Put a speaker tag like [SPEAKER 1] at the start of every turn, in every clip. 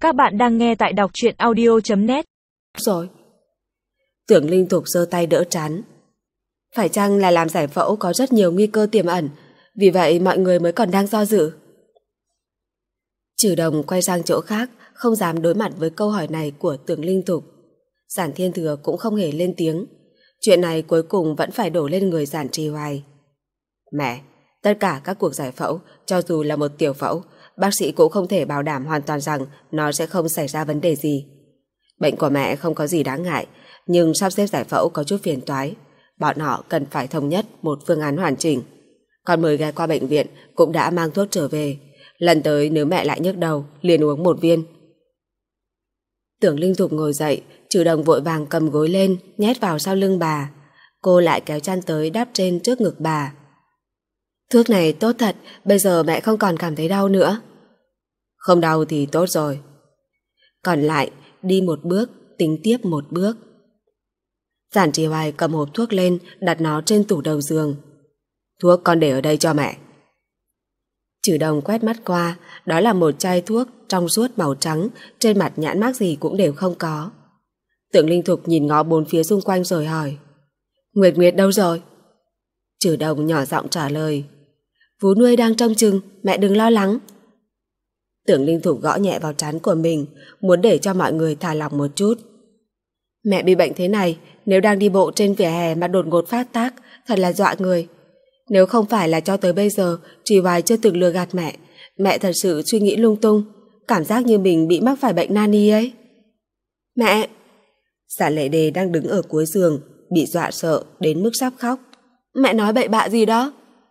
[SPEAKER 1] Các bạn đang nghe tại đọc truyện audio.net.
[SPEAKER 2] Rồi. Tưởng Linh Thục giơ tay đỡ trán. Phải chăng là làm giải phẫu có rất nhiều nguy cơ tiềm ẩn, vì vậy mọi người mới còn đang do dự? Trừ Đồng quay sang chỗ khác, không dám đối mặt với câu hỏi này của Tưởng Linh Thục. Giản Thiên Thừa cũng không hề lên tiếng. Chuyện này cuối cùng vẫn phải đổ lên người Giản Trì Hoài. Mẹ, tất cả các cuộc giải phẫu, cho dù là một tiểu phẫu, bác sĩ cũng không thể bảo đảm hoàn toàn rằng nó sẽ không xảy ra vấn đề gì. Bệnh của mẹ không có gì đáng ngại, nhưng sắp xếp giải phẫu có chút phiền toái. Bọn họ cần phải thống nhất một phương án hoàn chỉnh. Con mới ghé qua bệnh viện cũng đã mang thuốc trở về. Lần tới nếu mẹ lại nhức đầu, liền uống một viên. Tưởng Linh Thục ngồi dậy, Trừ Đồng vội vàng cầm gối lên, nhét vào sau lưng bà. Cô lại kéo chăn tới đắp trên trước ngực bà. Thuốc này tốt thật, bây giờ mẹ không còn cảm thấy đau nữa. Không đau thì tốt rồi. Còn lại, đi một bước, tính tiếp một bước. Giản Trì Hoài cầm hộp thuốc lên, đặt nó trên tủ đầu giường. Thuốc con để ở đây cho mẹ. Trừ Đồng quét mắt qua, đó là một chai thuốc trong suốt màu trắng, trên mặt nhãn mác gì cũng đều không có. Tưởng Linh Thục nhìn ngó bốn phía xung quanh rồi hỏi. Nguyệt Nguyệt đâu rồi? Trừ Đồng nhỏ giọng trả lời. Vú nuôi đang trông chừng, mẹ đừng lo lắng. Tưởng Linh Thục gõ nhẹ vào trán của mình, muốn để cho mọi người thả lỏng một chút. Mẹ bị bệnh thế này, nếu đang đi bộ trên vỉa hè mà đột ngột phát tác, thật là dọa người. Nếu không phải là cho tới bây giờ Trì Hoài chưa từng lừa gạt mẹ thật sự suy nghĩ lung tung, cảm giác như mình bị mắc phải bệnh nani ấy. Mẹ! Giả Lệ Đề đang đứng ở cuối giường, bị dọa sợ đến mức sắp khóc. Mẹ nói bậy bạ gì đó?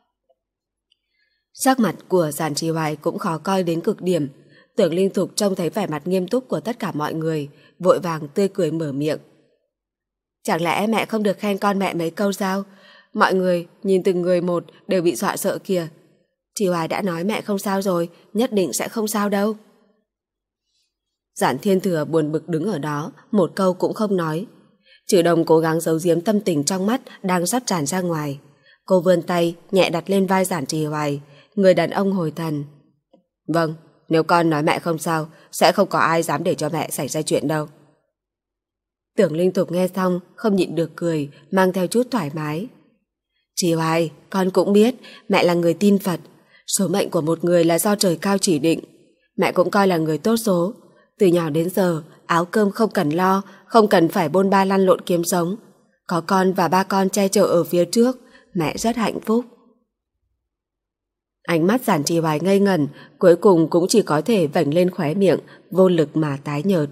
[SPEAKER 2] Sắc mặt của Giản Trì Hoài cũng khó coi đến cực điểm. Tưởng Linh Thục trông thấy vẻ mặt nghiêm túc của tất cả mọi người, vội vàng tươi cười mở miệng. Chẳng lẽ mẹ không được khen con mẹ mấy câu sao? Mọi người nhìn từng người một đều bị dọa sợ kìa. Trì Hoài đã nói mẹ không sao rồi, nhất định sẽ không sao đâu. Giản Thiên Thừa buồn bực đứng ở đó, một câu cũng không nói. Trừ Đồng cố gắng giấu giếm tâm tình trong mắt đang sắp tràn ra ngoài. Cô vươn tay nhẹ đặt lên vai Giản Trì Hoài. Người đàn ông hồi thần. Vâng, nếu con nói mẹ không sao, sẽ không có ai dám để cho mẹ xảy ra chuyện đâu. Tưởng Linh Thục nghe xong không nhịn được cười, mang theo chút thoải mái. Trì Hoài, con cũng biết mẹ là người tin Phật. Số mệnh của một người là do trời cao chỉ định. Mẹ cũng coi là người tốt số. Từ nhỏ đến giờ, áo cơm không cần lo, không cần phải bôn ba lăn lộn kiếm sống. Có con và ba con che chở ở phía trước, mẹ rất hạnh phúc. Ánh mắt Giản Trì Hoài ngây ngẩn, cuối cùng cũng chỉ có thể vểnh lên khóe miệng, vô lực mà tái nhợt.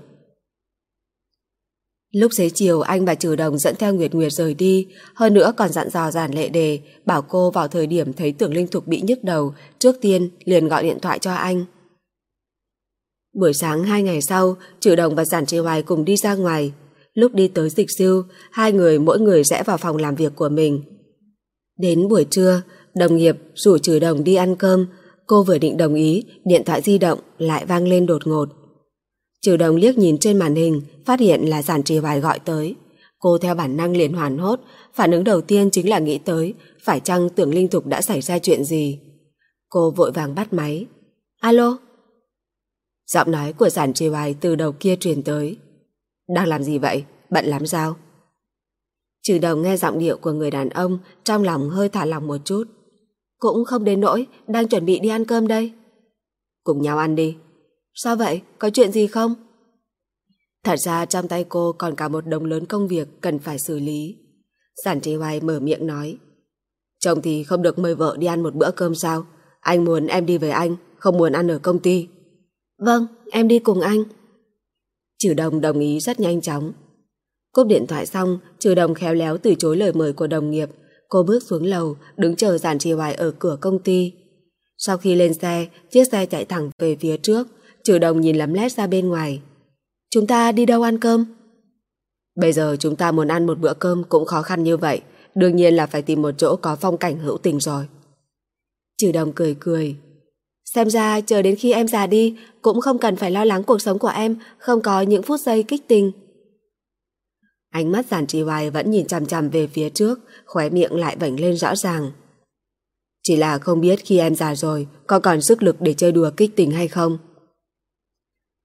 [SPEAKER 2] Lúc xế chiều anh và Trừ Đồng dẫn theo Nguyệt Nguyệt rời đi, hơn nữa còn dặn dò Giản Lệ Đề bảo cô vào thời điểm thấy Tưởng Linh Thục bị nhức đầu, trước tiên liền gọi điện thoại cho anh. Buổi sáng 2 ngày sau, Trừ Đồng và Giản Trì Hoài cùng đi ra ngoài. Lúc đi tới Dịch Siêu, hai người mỗi người rẽ vào phòng làm việc của mình. Đến buổi trưa, đồng nghiệp rủ Trừ Đồng đi ăn cơm. Cô vừa định đồng ý, điện thoại di động lại vang lên đột ngột. Trừ Đồng liếc nhìn trên màn hình, phát hiện là Giản Trì Hoài gọi tới. Cô theo bản năng liền hoảng hốt, phản ứng đầu tiên chính là nghĩ tới phải chăng Tưởng Linh Thục đã xảy ra chuyện gì. Cô vội vàng bắt máy. Alo? Giọng nói của Giản Trì Hoài từ đầu kia truyền tới. Đang làm gì vậy? Bận lắm sao? Trừ Đồng nghe giọng điệu của người đàn ông, trong lòng hơi thả lỏng một chút. Cũng không đến nỗi, đang chuẩn bị đi ăn cơm đây. Cùng nhau ăn đi. Sao vậy? Có chuyện gì không? Thật ra trong tay cô còn cả một đống lớn công việc cần phải xử lý. Giản Trì Hoài mở miệng nói. Chồng thì không được mời vợ đi ăn một bữa cơm sao? Anh muốn em đi với anh, không muốn ăn ở công ty. Vâng, em đi cùng anh. Trừ Đồng đồng ý rất nhanh chóng. Cúp điện thoại xong, Trừ Đồng khéo léo từ chối lời mời của đồng nghiệp. Cô bước xuống lầu, đứng chờ Giản Trì Hoài ở cửa công ty. Sau khi lên xe, chiếc xe chạy thẳng về phía trước. Trừ Đồng nhìn lấm lét ra bên ngoài. Chúng ta đi đâu ăn cơm? Bây giờ chúng ta muốn ăn một bữa cơm cũng khó khăn như vậy, đương nhiên là phải tìm một chỗ có phong cảnh hữu tình rồi. Trừ Đồng cười cười. Xem ra chờ đến khi em già đi cũng không cần phải lo lắng cuộc sống của em không có những phút giây kích tình. Ánh mắt Giản Trì Hoài vẫn nhìn chằm chằm về phía trước, khóe miệng lại vểnh lên rõ ràng. Chỉ là không biết khi em già rồi có còn sức lực để chơi đùa kích tình hay không.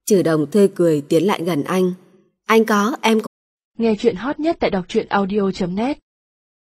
[SPEAKER 2] Trừ Đồng tươi cười tiến lại gần anh. Anh có, em có.
[SPEAKER 1] Nghe chuyện hot nhất tại đọc truyện audio.net